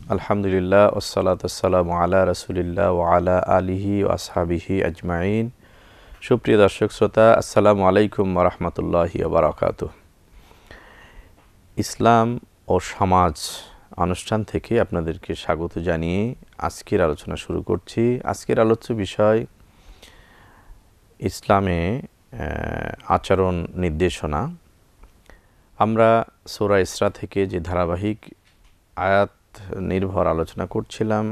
আলহামদুলিল্লাহ ওয়াসসালাতু ওয়াসসালামু আলা রাসূলিল্লাহ ওয়া আলা আলিহি ওয়া আসহাবিহি আজমাইন। সুপ্রিয় দর্শক শ্রোতা, আসসালামু আলাইকুম ওয়া রাহমাতুল্লাহি ওয়া বারাকাতুহু। ইসলাম ও সমাজ অনুষ্ঠান থেকে আপনাদেরকে স্বাগত জানিয়ে আজকের আলোচনা শুরু করছি। আজকের আলোচ্য বিষয় ইসলামে আচরণ নির্দেশনা। আমরা সূরা ইসরা থেকে যে ধারাবাহিক আয়াত নির্ভর আলোচনা করছিলাম,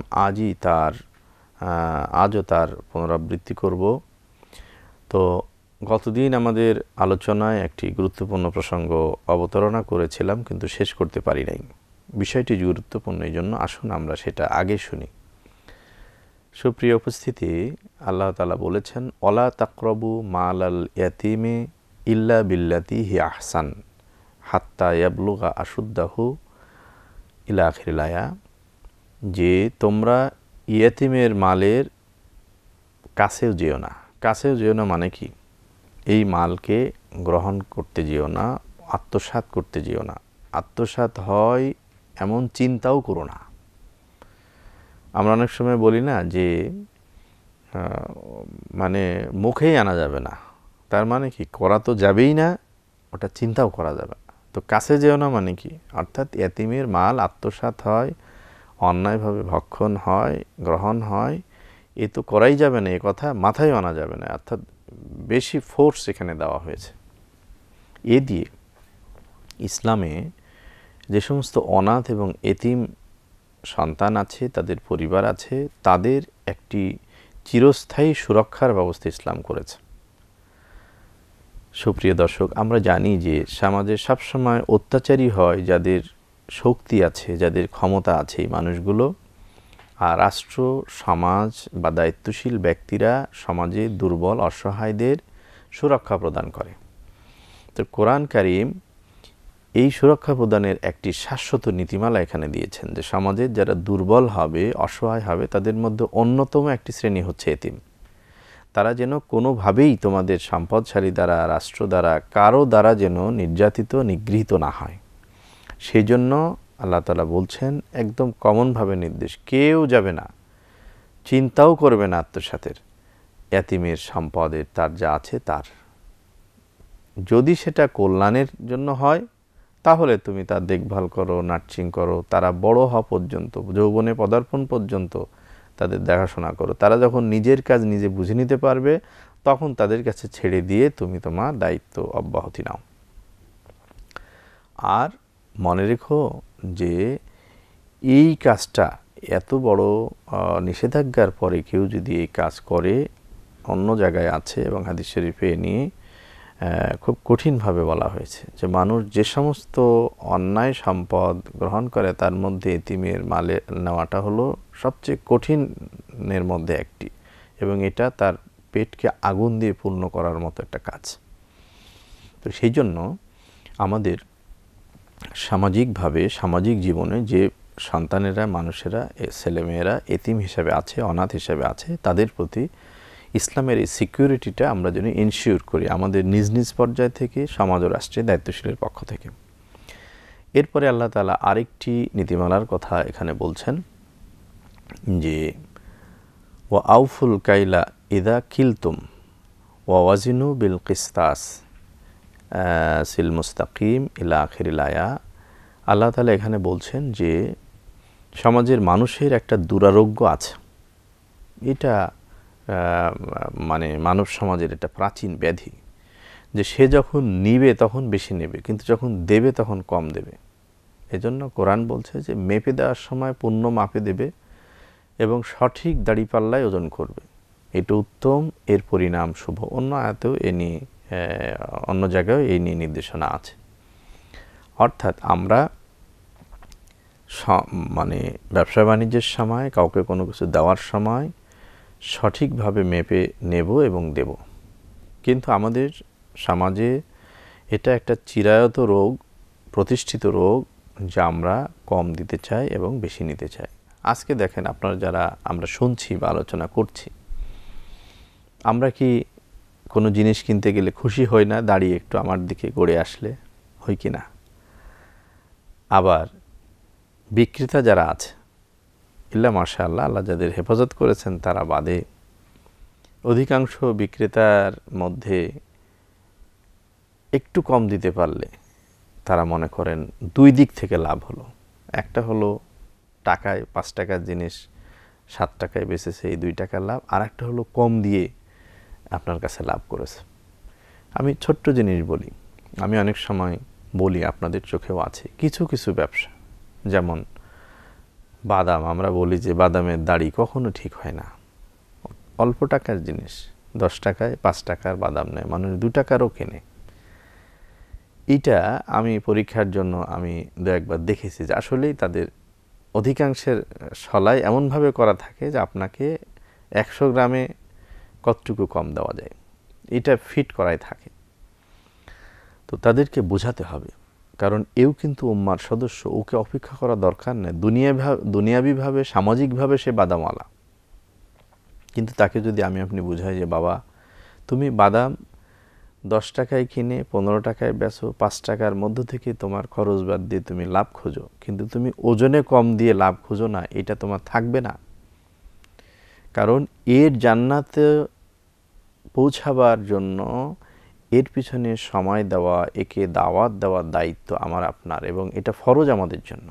আজও তার পুনরাবৃত্তি করব। তো গতদিন আমাদের আলোচনায় একটি গুরুত্বপূর্ণ প্রসঙ্গ অবতারণা করেছিলাম, কিন্তু শেষ করতে পারি নাই। বিষয়টি গুরুত্বপূর্ণ, এই জন্য আসুন আমরা সেটা আগে শুনি। সুপ্রিয় উপস্থিতি, আল্লাহ তাআলা বলেছেন, ওয়ালা তাকরাবু মালাল ইয়াতিমে ইল্লা বিল্লাতি হি আহসান হাত্তা ইয়াবলুগা আশুদ্দাহু ইলা আখিরিল আয়া, যে তোমরা ইয়েতিমের মালের কাছেও যেও না। কাছেও যেও না মানে কি? এই মালকে গ্রহণ করতে যেও না, আত্মসাৎ করতে যেও না। আত্মসাৎ হয় এমন চিন্তাও করো না। আমরা অনেক সময় বলি না যে মানে মুখেই আনা যাবে না, তার মানে কি করা তো যাবেই না, ওটা চিন্তাও করা যাবে না। তো কাছে যেও না মানে কি? অর্থাৎ এতিমের মাল আত্মসাৎ হয়, অন্যায়ভাবে ভক্ষণ হয়, গ্রহণ হয়, এ তো করাই যাবে না, এ কথা মাথায় আনা যাবে না। অর্থাৎ বেশি ফোর্স এখানে দেওয়া হয়েছে। এ দিয়ে ইসলামে যে সমস্ত অনাথ এবং এতিম সন্তান আছে, তাদের পরিবার আছে, তাদের একটি চিরস্থায়ী সুরক্ষার ব্যবস্থা ইসলাম করেছে। সুপ্রিয় দর্শক, আমরা জানি যে সমাজে সবসময় অত্যাচারী হয় যাদের শক্তি আছে, যাদের ক্ষমতা আছে, এই মানুষগুলো। আর রাষ্ট্র, সমাজ বা দায়িত্বশীল ব্যক্তিরা সমাজে দুর্বল অসহায়দের সুরক্ষা প্রদান করে। তো কোরআন কারীম এই সুরক্ষা প্রদানের একটি শাশ্বত নীতিমালা এখানে দিয়েছেন, যে সমাজের যারা দুর্বল হবে, অসহায় হবে, তাদের মধ্যে অন্যতম একটি শ্রেণী হচ্ছে এতিম। তারা যেন কোনোভাবেই তোমাদের সম্পদশালী দ্বারা, রাষ্ট্র দ্বারা, কারো দ্বারা যেন নির্যাতিত, নিগৃহীত না হয়। সেই জন্য আল্লাহ তাআলা বলছেন, একদম কমনভাবে নির্দেশ, কেউ যাবে না, চিন্তাও করবে না আত্মসাতের, এতিমের সম্পদের, তার যা আছে তার। যদি সেটা কল্যাণের জন্য হয় তাহলে তুমি তার দেখভাল করো, নার্সিং করো, তারা বড় হওয়া পর্যন্ত, যৌবনে পদার্পণ পর্যন্ত তাদের দেখাশোনা করো। তারা যখন নিজের কাজ নিজে বুঝে নিতে পারবে, তখন তাদের কাছে ছেড়ে দিয়ে তুমি তোমার দায়িত্ব অব্যাহতি নাও। আর মনে রেখো যে এই কাজটা এত বড় নিষেধাজ্ঞার পরে কেউ যদি এই কাজ করে, অন্য জায়গায় আছে এবং হাদিস শরীফে নিয়ে খুব কঠিনভাবে বলা হয়েছে যে মানুষ যে সমস্ত অন্যায় সম্পদ গ্রহণ করে, তার মধ্যে এতিমের মালে নেওয়াটা হলো সবচেয়ে কঠিনের মধ্যে একটি, এবং এটা তার পেটকে আগুন দিয়ে পূর্ণ করার মতো একটা কাজ। তো সেই জন্য আমাদের সামাজিকভাবে, সামাজিক জীবনে যে সন্তানেরা, মানুষেরা, ছেলেমেয়েরা এতিম হিসাবে আছে, অনাথ হিসাবে আছে, তাদের প্রতি ইসলামের এই সিকিউরিটিটা আমরা যেন ইনশিওর করি আমাদের নিজ নিজ পর্যায় থেকে, সমাজ ও রাষ্ট্রের দায়িত্বশীলের পক্ষ থেকে। এরপরে আল্লাহ তাআলা আরেকটি নীতিমালার কথা এখানে বলছেন যে ওয়া আউফুল কাইলা ইদা কিলতুম ওয়া ওয়াজিনু বিল কিসতাস সিল মুস্তাকিম ইলা আখিরিল আয়া। আল্লাহ তাআলা এখানে বলছেন যে সমাজের মানুষের একটা দুরারোগ্য আছে। এটা মানে মানব সমাজের একটা প্রাচীন ব্যাধি, যে সে যখন নিবে তখন বেশি নেবে, কিন্তু যখন দেবে তখন কম দেবে। এজন্য কোরআন বলছে যে মেপে দেওয়ার সময় পূর্ণ মাপে দেবে এবং সঠিক দাড়িপাল্লায় ওজন করবে, এটা উত্তম, এর পরিণাম শুভ। অন্য আয়াতেও এ নিয়ে, অন্য জায়গায় এই নিয়ে নির্দেশনা আছে। অর্থাৎ আমরা মানে ব্যবসা বাণিজ্যের সময়, কাউকে কোনো কিছু দেওয়ার সময় সঠিকভাবে মেপে নেব এবং দেব। কিন্তু আমাদের সমাজে এটা একটা চিরায়ত রোগ, প্রতিষ্ঠিত রোগ, যা আমরা কম দিতে চাই এবং বেশি নিতে চাই। আজকে দেখেন, আপনারা যারা আমরা শুনছি বা আলোচনা করছি, আমরা কি কোনো জিনিস কিনতে গেলে খুশি হই না দাঁড়িয়ে একটু আমার দিকে গড়ে আসলে? হই কি না? আবার বিক্রেতা যারা আছে, ইল্লা মাশাআল্লাহ, আল্লাহ যাদের হেফাজত করেছেন তারা বাদে অধিকাংশ বিক্রেতার মধ্যে একটু কম দিতে পারলে তারা মনে করেন দুই দিক থেকে লাভ হলো। একটা হলো টাকায় 5 টাকার জিনিস 7 টাকায় বেচেছে, এই 2 টাকার লাভ। আর একটা হলো কম দিয়ে আপনার কাছে লাভ করেছে। আমি ছোট্ট জিনিস বলি, আমি অনেক সময় বলি, আপনাদের চোখেও আছে, কিছু কিছু ব্যবসা, যেমন বাদাম, আমরা বলি যে বাদামের দাড়ি কখনো ঠিক হয় না। অল্প টাকার জিনিস 10 টাকায় 5 টাকার বাদাম নেয়, মানুষ 2 টাকারও কেনে। এটা আমি পরীক্ষার জন্য আমি দু একবার দেখেছি যে আসলেই তাদের অধিকাংশের সলাই এমনভাবে করা থাকে যে আপনাকে 100 গ্রামে কতটুকু কম দেওয়া যায়, এটা ফিট করাই থাকে। তো তাদেরকে বোঝাতে হবে, কারণ এও কিন্তু উম্মার সদস্য, ওকে অপেক্ষা করা দরকার নেই। দুনিয়াবিভাবে সামাজিকভাবে সে বাদামওয়ালা, কিন্তু তাকে যদি আপনি বুঝাই যে বাবা তুমি বাদাম 10 টাকায় কিনে 15 টাকায় বেচো, 5 টাকার মধ্য থেকে তোমার খরচ বাদ দিয়ে তুমি লাভ খোঁজো, কিন্তু তুমি ওজনে কম দিয়ে লাভ খোঁজো না, এটা তোমার থাকবে না। কারণ এর জান্নাতে পৌঁছাবার জন্য এর পিছনে সময় দেওয়া, একে দাওয়াত দেওয়ার দায়িত্ব আমার আপনার, এবং এটা ফরজ আমাদের জন্য।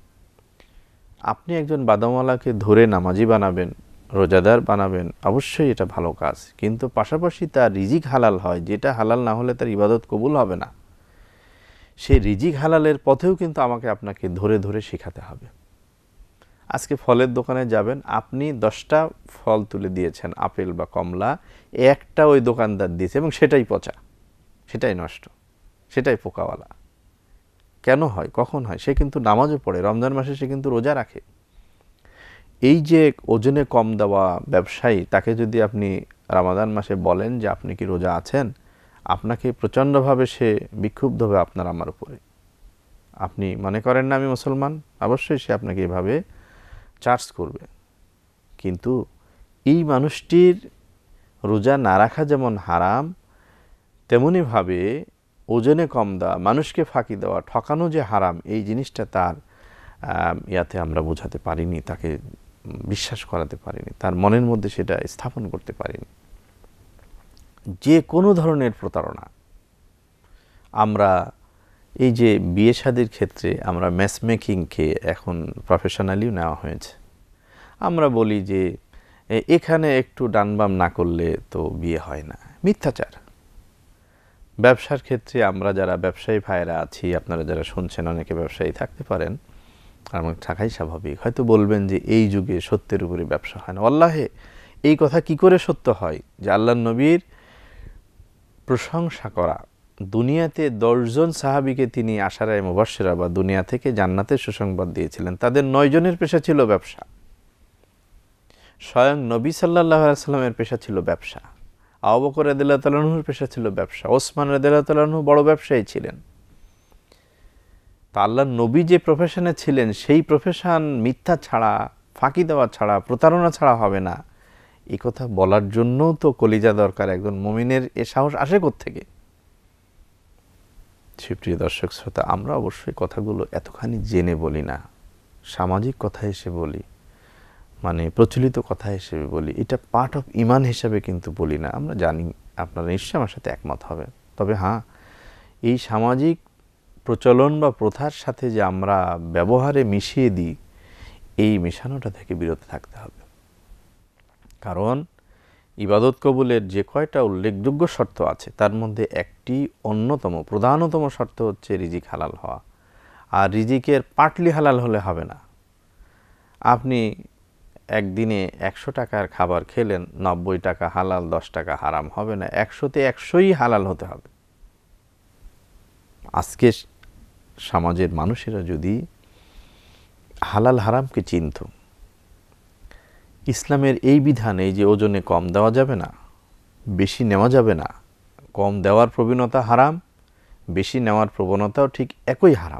আপনি একজন বাদামওয়ালাকে ধরে নামাজি বানাবেন, রোজাদার বানাবেন, অবশ্যই এটা ভালো কাজ, কিন্তু পাশাপাশি তার রিজিক হালাল হয়, যেটা হালাল না হলে তার ইবাদত কবুল হবে না। সেই রিজিক হালালের পথেও কিন্তু আমাকে আপনাকে ধরে ধরে শেখাতে হবে। আজকে ফলের দোকানে যাবেন, আপনি 10টা ফল তুলে দিয়েছেন, আপেল বা কমলা, একটা ওই দোকানদার দিয়েছে এবং সেটাই পচা, সেটাই নষ্ট, সেটাই পোকাওয়ালা। কেন হয়, কখন হয়? সে কিন্তু নামাজও পড়ে, রমজান মাসে সে কিন্তু রোজা রাখে। এই যে ওজনে কম দেওয়া ব্যবসায়ী, তাকে যদি আপনি রমাদান মাসে বলেন যে আপনি কি রোজা আছেন, আপনাকে প্রচণ্ডভাবে সে বিক্ষুব্ধ হবে আপনার আমার উপরে। আপনি মনে করেন না আমি মুসলমান, অবশ্যই সে আপনাকে এভাবে চার্জ করবে। কিন্তু এই মানুষটির রোজা না রাখা যেমন হারাম, তেমনিভাবে ওজনে কম দেওয়া, মানুষকে ফাঁকি দেওয়া, ঠকানো যে হারাম, এই জিনিসটা তার ইয়াতে আমরা বোঝাতে পারিনি, তাকে বিশ্বাস করাতে পারিনি, তার মনের মধ্যে সেটা স্থাপন করতে পারিনি। যে কোনো ধরনের প্রতারণা, আমরা এই যে বিয়ে শাদীর ক্ষেত্রে আমরা ম্যাচমেকিংকে এখন প্রফেশনালিও নেওয়া হয়েছে। আমরা বলি যে এখানে একটু ডানবাম না করলে তো বিয়ে হয় না, মিথ্যাচার। ব্যবসার ক্ষেত্রে আমরা যারা ব্যবসায়ী ভাইয়েরা আছি, আপনারা যারা শুনছেন অনেকে ব্যবসায়ী থাকতে পারেন, আমার থাকাই স্বাভাবিক। হয়তো বলবেন যে এই যুগে সত্যের উপরে ব্যবসা হয় না। আল্লাহে, এই কথা কি করে সত্য হয় যে আল্লাহর নবীর প্রশংসা করা, দুনিয়াতে 10 জন সাহাবীকে তিনি আশারায়ে মুবাশশিরা বা দুনিয়া থেকে জান্নাতের সুসংবাদ দিয়েছিলেন, তাদের 9 জনের পেশা ছিল ব্যবসা। স্বয়ং নবী সাল্লাল্লাহু আলাইহি ওয়াসাল্লামের পেশা ছিল ব্যবসা, আবু বকর রাদিয়াল্লাহু তাআলা আনহুর পেশা ছিল ব্যবসা, ওসমান রাদিয়াল্লাহু তাআলা আনহু বড় ব্যবসায়ী ছিলেন। তা আল্লাহর নবী যে প্রফেশনে ছিলেন, সেই প্রফেশন মিথ্যা ছাড়া, ফাঁকি দেওয়া ছাড়া, প্রতারণা ছাড়া হবে না, এই কথা বলার জন্য তো কলিজা দরকার। একজন মুমিনের এ সাহস আসে কোত্থেকে? সুপ্রিয় দর্শক শ্রোতা, আমরা অবশ্যই কথাগুলো এতখানি জেনে বলি না, সামাজিক কথা এসে বলি, মানে প্রচলিত কথা হিসেবে বলি, এটা পার্ট অফ ইমান হিসাবে কিন্তু বলি না। আমরা জানি আপনারা নিশ্চয়ই আমার সাথে একমত হবেন। তবে হ্যাঁ, এই সামাজিক প্রচলন বা প্রথার সাথে যে আমরা ব্যবহারে মিশিয়ে দিই, এই মেশানোটা থেকে বিরত থাকতে হবে। কারণ ইবাদত কবুলের যে কয়টা উল্লেখযোগ্য শর্ত আছে, তার মধ্যে একটি অন্যতম প্রধানতম শর্ত হচ্ছে রিজিক হালাল হওয়া। আর রিজিকের পার্টলি হালাল হলে হবে না। আপনি একদিনে 100 টাকার খাবার খেলেন, 90 টাকা হালাল, 10 টাকা হারাম হবে না। 100তে 100ই হালাল হতে হবে। আজকে সমাজের মানুষেরা যদি হালাল হারামকে চিনত, ইসলামের এই বিধান, এই যে ওজনে কম দেওয়া যাবে না, বেশি নেওয়া যাবে না, কম দেওয়ার প্রবণতা হারাম, বেশি নেওয়ার প্রবণতাও ঠিক একই হারাম,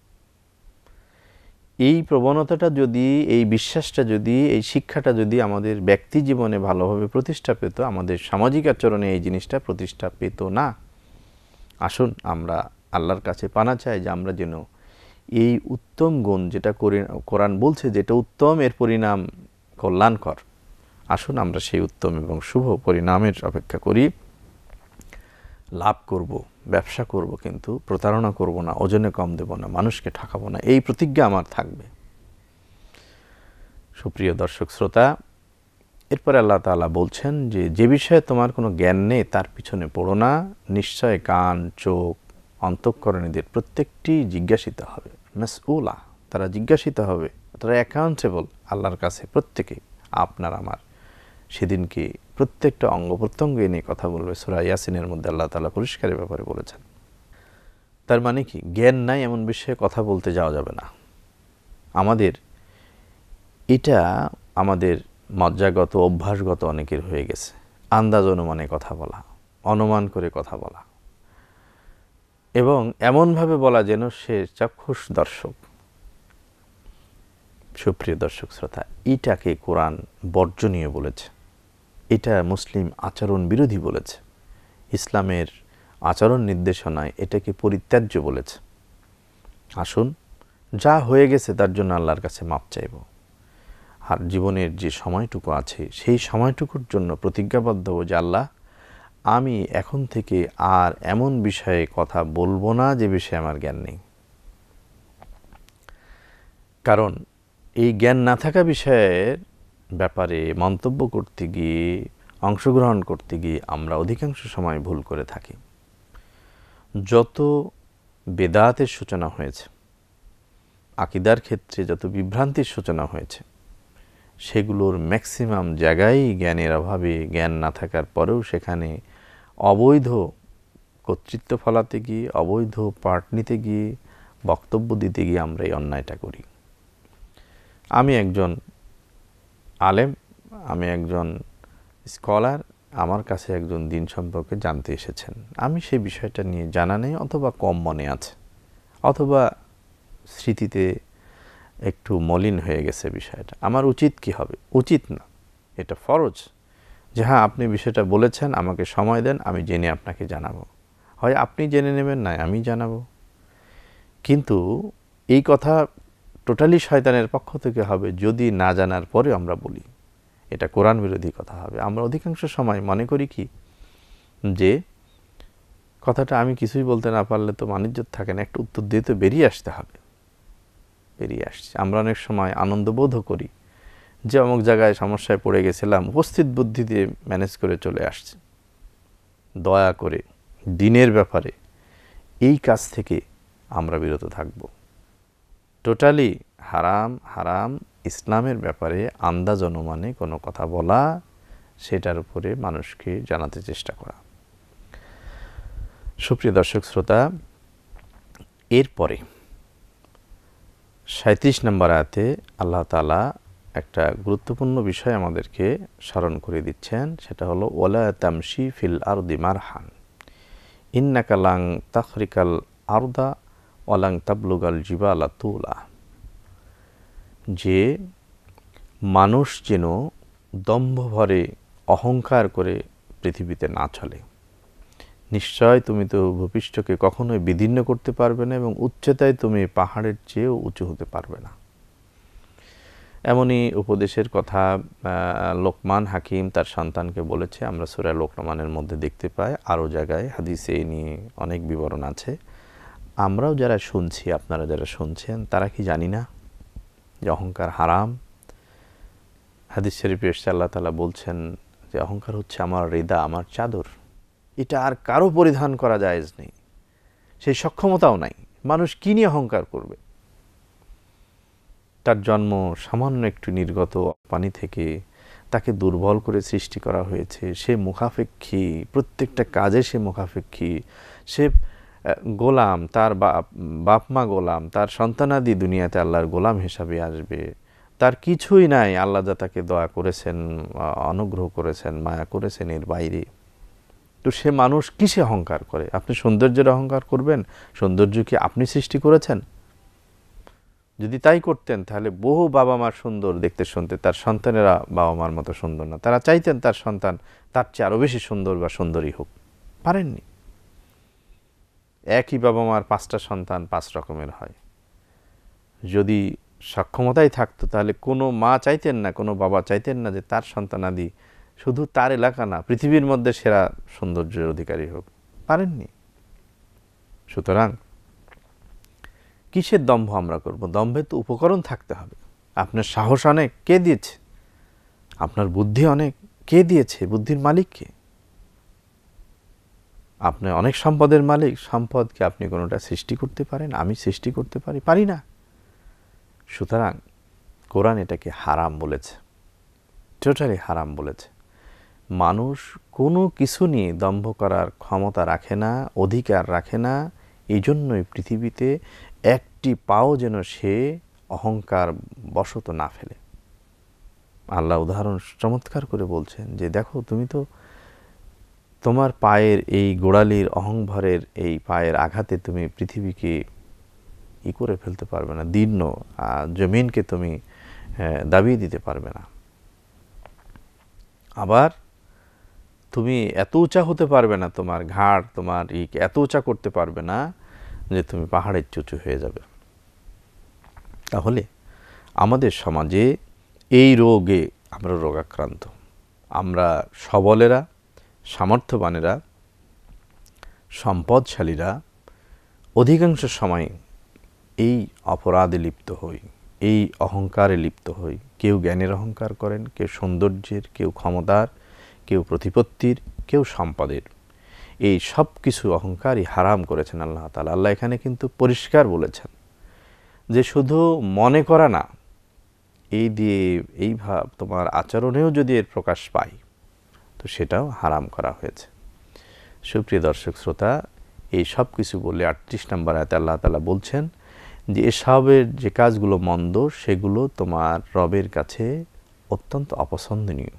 এই প্রবণতাটা যদি, এই বিশ্বাসটা যদি, এই শিক্ষাটা যদি আমাদের ব্যক্তি জীবনে ভালোভাবে প্রতিষ্ঠা পেত, আমাদের সামাজিক আচরণে এই জিনিসটা প্রতিষ্ঠা পেত না। আসুন আমরা আল্লাহর কাছে পানা চাই যে আমরা যেন এই উত্তম গুণ যেটা কোরআন বলছে যেটা উত্তম, এর পরিণাম কল্যাণকর, আসুন আমরা সেই উত্তম এবং শুভ পরিণামের অপেক্ষা করি। লাভ করব, ব্যবসা করব, কিন্তু প্রতারণা করব না, ওজনে কম দেব না, মানুষকে ঠকাবো না, এই প্রতিজ্ঞা আমার থাকবে। সুপ্রিয় দর্শক শ্রোতা, এরপরে আল্লাহ তাআলা বলছেন যে যে বিষয়ে তোমার কোনো জ্ঞান নেই তার পিছনে পড়ো না, নিশ্চয় কান, চোখ, অন্তঃকরণীদের প্রত্যেকটি জিজ্ঞাসিত হবে। মাসউলা, তারা জিজ্ঞাসিত হবে, তারা অ্যাকাউন্টেবল আল্লাহর কাছে প্রত্যেকে, আপনার আমার। সেদিনকে প্রত্যেকটা অঙ্গ প্রত্যঙ্গ নিয়ে কথা বলবে। সূরা ইয়াসিনের মধ্যে আল্লাহ তাআলা পরিষ্কারের ব্যাপারে বলেছেন। তার মানে কি, জ্ঞান নাই এমন বিষয়ে কথা বলতে যাওয়া যাবে না। এটা আমাদের মজ্জাগত, অভ্যাসগত অনেকের হয়ে গেছে, আন্দাজ অনুমানে কথা বলা, অনুমান করে কথা বলা, এবং এমনভাবে বলা যেন সে চাক্ষুষ দর্শক। সুপ্রিয় দর্শক শ্রোতা, এটাকে কোরআন বর্জনীয় বলেছে, এটা মুসলিম আচরণ বিরোধী বলেছে, ইসলামের আচরণ নির্দেশনায় এটাকে পরিত্যাজ্য বলেছে। আসুন, যা হয়ে গেছে তার জন্য আল্লাহর কাছে মাপ চাইব, আর জীবনের যে সময়টুকু আছে সেই সময়টুকুর জন্য প্রতিজ্ঞাবদ্ধ হব যে আল্লাহ, আমি এখন থেকে আর এমন বিষয়ে কথা বলবো না যে বিষয়ে আমার জ্ঞান নেই। কারণ এই জ্ঞান না থাকা বিষয়ের ব্যাপারে মন্তব্য করতে গিয়ে, অংশগ্রহণ করতে গিয়ে আমরা অধিকাংশ সময় ভুল করে থাকি। যত বেদাতের সূচনা হয়েছে, আকীদার ক্ষেত্রে যত বিভ্রান্তির সূচনা হয়েছে, সেগুলোর ম্যাক্সিমাম জায়গায় জ্ঞানের অভাবে, জ্ঞান না থাকার পরেও সেখানে অবৈধ কর্তৃত্ব ফলাতে গিয়ে, অবৈধ পার্ট নিতে গিয়ে, বক্তব্য দিতে গিয়ে আমরা এই অন্যায়টা করি। আমি একজন আলেম, আমি একজন স্কলার, আমার কাছে একজন দিন সম্পর্কে জানতে এসেছেন, আমি সেই বিষয়টা নিয়ে জানা নেই, অথবা কম মনে আছে, অথবা স্মৃতিতে একটু মলিন হয়ে গেছে বিষয়টা। আমার উচিত কি হবে? উচিত না, এটা ফরজ যে হ্যাঁ আপনি বিষয়টা বলেছেন, আমাকে সময় দেন, আমি জেনে আপনাকে জানাবো। হয় আপনি জেনে নেবেন, নয় আমি জানাবো। কিন্তু এই কথা টোটালি শয়তানের পক্ষ থেকে হবে যদি না জানার পরে আমরা বলি, এটা কোরআন বিরোধী কথা হবে। আমরা অধিকাংশ সময় মনে করি কি, যে কথাটা আমি কিছুই বলতে না পারলে তো মানিজ্যত থাকে না, একটা উত্তর দিয়ে তো বেরিয়ে আসতে হবে। বেরিয়ে আসছে। আমরা অনেক সময় আনন্দবোধও করি যে অমুক জায়গায় সমস্যায় পড়ে গেছিলাম, উপস্থিত বুদ্ধি দিয়ে ম্যানেজ করে চলে আসছে। দয়া করে দিনের ব্যাপারে এই কাজ থেকে আমরা বিরত থাকব। টোটালি হারাম, হারাম। ইসলামের ব্যাপারে আন্দাজ অনুমানে কোনো কথা বলা, সেটার উপরে মানুষকে জানাতে চেষ্টা করা। সুপ্রিয় দর্শক শ্রোতা, এরপরে ৩৭ নম্বর আয়াতে আল্লাহ তাআলা একটা গুরুত্বপূর্ণ বিষয় আমাদেরকে স্মরণ করে দিচ্ছেন, সেটা হলো ওয়ালা তামশি ফিল আরদি মারহান ইন্নাকা লাং তাখরিকাল আরদা ওয়ালাং তাবলুগাল জিবালা তুলা। যে মানুষ যেন দম্ভ ভরে, অহংকার করে পৃথিবীতে না চলে। নিশ্চয় তুমি তো ভূপৃষ্ঠকে কখনোই বিদীর্ণ করতে পারবে না, এবং উচ্চতায় তুমি পাহাড়ের চেয়েও উঁচু হতে পারবে না। এমনই উপদেশের কথা লোকমান হাকিম তার সন্তানকে বলেছে। আমরা সূরা লোকমানের মধ্যে দেখতে পাই, আরও জায়গায় হাদিসে এই নিয়ে অনেক বিবরণ আছে। আমরাও যারা শুনছি, আপনারা যারা শুনছেন, তারা কি জানি না যে অহংকার হারাম? হাদিস শরীফে এসেছে, আল্লাহ তাআলা বলছেন যে অহংকার হচ্ছে আমার রিদা, আমার চাদর, এটা আর কারো পরিধান করা জায়েজ নেই, সেই সক্ষমতাও নাই। মানুষ কি নিয়ে অহংকার করবে? তার জন্ম সামান্য একটু নির্গত পানি থেকে, তাকে দুর্বল করে সৃষ্টি করা হয়েছে, সে মুখাপেক্ষী, প্রত্যেকটা কাজে সে মুখাপেক্ষী, সে গোলাম, তার বাপ মা গোলাম, তার সন্তানাদি দুনিয়াতে আল্লাহর গোলাম হিসাবে আসবে। তার কিছুই নাই, আল্লাহ যা তাকে দয়া করেছেন, অনুগ্রহ করেছেন, মায়া করেছেন, এর বাইরে। তো সে মানুষ কিসে অহংকার করে? আপনি সৌন্দর্যের অহংকার করবেন? সৌন্দর্য কি আপনি সৃষ্টি করেছেন? যদি তাই করতেন তাহলে বহু বাবা মা সুন্দর দেখতে শুনতে, তার সন্তানেরা বাবা মার মতো সুন্দর না, তারা চাইতেন তার সন্তান তার চেয়ে আরও বেশি সুন্দর বা সুন্দরী হোক, পারেননি। একই বাবা মার 5টা সন্তান 5 রকমের হয়, যদি সক্ষমতাই থাকতো তাহলে কোনো মা চাইতেন না, কোনো বাবা চাইতেন না যে তার সন্তানাদি শুধু তার এলাকা না, পৃথিবীর মধ্যে সেরা সৌন্দর্যের অধিকারী হোক। পারেননি। সুতরাং কিসের দম্ভ আমরা করব? দম্ভে তো উপকরণ থাকতে হবে। আপনার সাহস অনেক, কে দিয়েছে? আপনার বুদ্ধি অনেক, কে দিয়েছে? বুদ্ধির মালিক কে? আপনি অনেক সম্পদের মালিক, সম্পদকে আপনি কোনোটা সৃষ্টি করতে পারেন? আমি সৃষ্টি করতে পারি না। সুতরাং কোরআন এটাকে হারাম বলেছে, টোটালি হারাম বলেছে। মানুষ কোনো কিছু নিয়ে দম্ভ করার ক্ষমতা রাখে না, অধিকার রাখে না। এই জন্যই পৃথিবীতে একটি পাও যেন সে অহংকার বশত না ফেলে। আল্লাহ উদাহরণ চমৎকার করে বলছেন যে দেখো, তুমি তো তোমার পায়ের এই গোড়ালির অহংভারের এই পায়ের আঘাতে তুমি পৃথিবীকে করে ফেলতে পারবে না, দীর্ণ জমিনকে তুমি দাবিয়ে দিতে পারবে না। আবার তুমি এত উঁচা হতে পারবে না, তোমার ঘাড় তোমার এত উঁচা করতে পারবে না যে তুমি পাহাড়ের চুচু হয়ে যাবে। তাহলে আমাদের সমাজে এই রোগে আমরা রোগাক্রান্ত। আমরা সবলেরা, সামর্থ্যবানেরা, সম্পদশালীরা অধিকাংশ সময় এই অপরাধে লিপ্ত হই, এই অহংকারে লিপ্ত হই। কেউ জ্ঞানের অহংকার করেন, কেউ সৌন্দর্যের, কেউ ক্ষমতার, কেউ প্রতিপত্তির, কেউ সম্পদের। এই সব কিছু অহংকারই হারাম করেছেন আল্লাহ তাআলা। আল্লাহ এখানে কিন্তু পরিষ্কার বলেছেন যে শুধু মনে করা না, এই দিয়ে এই ভাব তোমার আচরণেও যদি এর প্রকাশ পায় তো সেটাও হারাম করা হয়েছে। সুপ্রিয় দর্শক শ্রোতা, এই সব কিছু বলে ৩৮ নম্বর আয়াতে আল্লাহ তাআলা বলছেন যে এসবের যে কাজগুলো মন্দ সেগুলো তোমার রবের কাছে অত্যন্ত অপছন্দনীয়।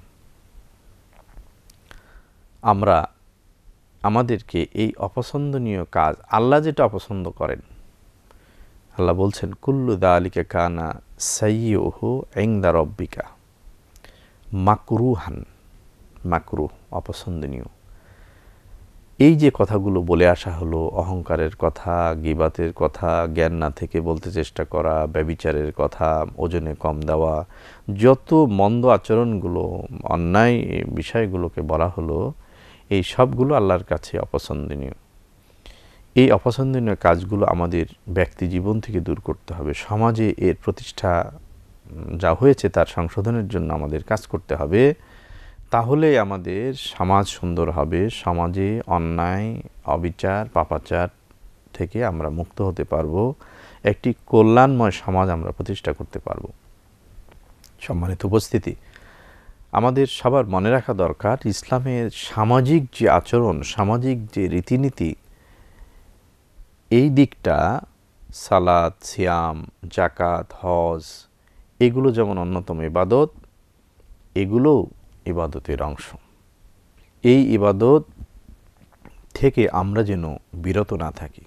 আমরা আমাদেরকে এই অপছন্দনীয় কাজ, আল্লাহ যেটা অপছন্দ করেন, আল্লাহ বলছেন কুল্লু যালিকা কানা সাইয়্যুহু ইনদা রাব্বিকা মাকরুহান, মাকরুহ অপছন্দনীয়। এই যে কথাগুলো বলে আসা হলো, অহংকারের কথা, গীবাতের কথা, জ্ঞান না থেকে বলতে চেষ্টা করা, ব্যভিচারের কথা, ওজনে কম দেওয়া, যত মন্দ আচরণগুলো, অন্যায় বিষয়গুলোকে বলা হলো, এই সবগুলো আল্লাহর কাছে অপছন্দনীয়। এই অপছন্দনীয় কাজগুলো আমাদের ব্যক্তি জীবন থেকে দূর করতে হবে। সমাজে এর প্রতিষ্ঠা যা হয়েছে তার সংশোধনের জন্য আমাদের কাজ করতে হবে। তাহলে আমাদের সমাজ সুন্দর হবে। সমাজে অন্যায়, অবিচার, পাপাচার থেকে আমরা মুক্ত হতে পারব। একটি কল্যাণময় সমাজ আমরা প্রতিষ্ঠা করতে পারব। সম্মানিত উপস্থিতি, আমাদের সবার মনে রাখা দরকার, ইসলামের সামাজিক যে আচরণ, সামাজিক যে রীতিনীতি, এই দিকটা সালাত, সিয়াম, জাকাত, হজ এগুলো যেমন অন্যতম ইবাদত, এগুলোও ইবাদতের অংশ। এই ইবাদত থেকে আমরা যেন বিরত না থাকি।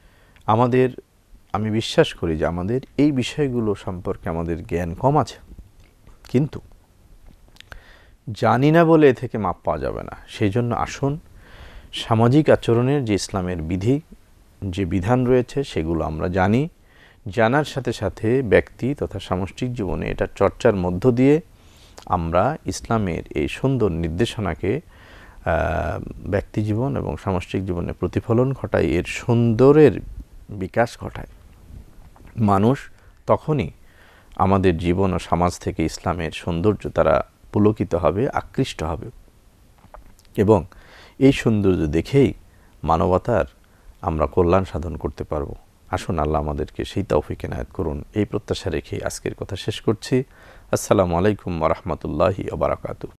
আমি বিশ্বাস করি যে আমাদের এই বিষয়গুলো সম্পর্কে আমাদের জ্ঞান কম আছে, কিন্তু জানি না বলে এ থেকে মাপ পাওয়া যাবে না। সেই জন্য আসুন সামাজিক আচরণের যে ইসলামের যে বিধান রয়েছে সেগুলো আমরা জানি। জানার সাথে সাথে ব্যক্তি তথা সামষ্টিক জীবনে এটা চর্চার মধ্য দিয়ে আমরা ইসলামের এই সুন্দর নির্দেশনাকে ব্যক্তি জীবন এবং সামষ্টিক জীবনে প্রতিফলন ঘটায়, এর সুন্দরের বিকাশ ঘটায়। মানুষ তখনই আমাদের জীবন ও সমাজ থেকে ইসলামের সৌন্দর্য তারা পুলকিত হবে, আকৃষ্ট হবে, এবং এই সৌন্দর্য দেখেই মানবতার আমরা কল্যাণ সাধন করতে পারব। আসুন আল্লাহ আমাদেরকে সেই তৌফিক এনায়েত করুন। এই প্রত্যাশা রেখে আজকের কথা শেষ করছি। আসসালামু আলাইকুম ওয়া রাহমাতুল্লাহি ওয়া বারাকাতুহু।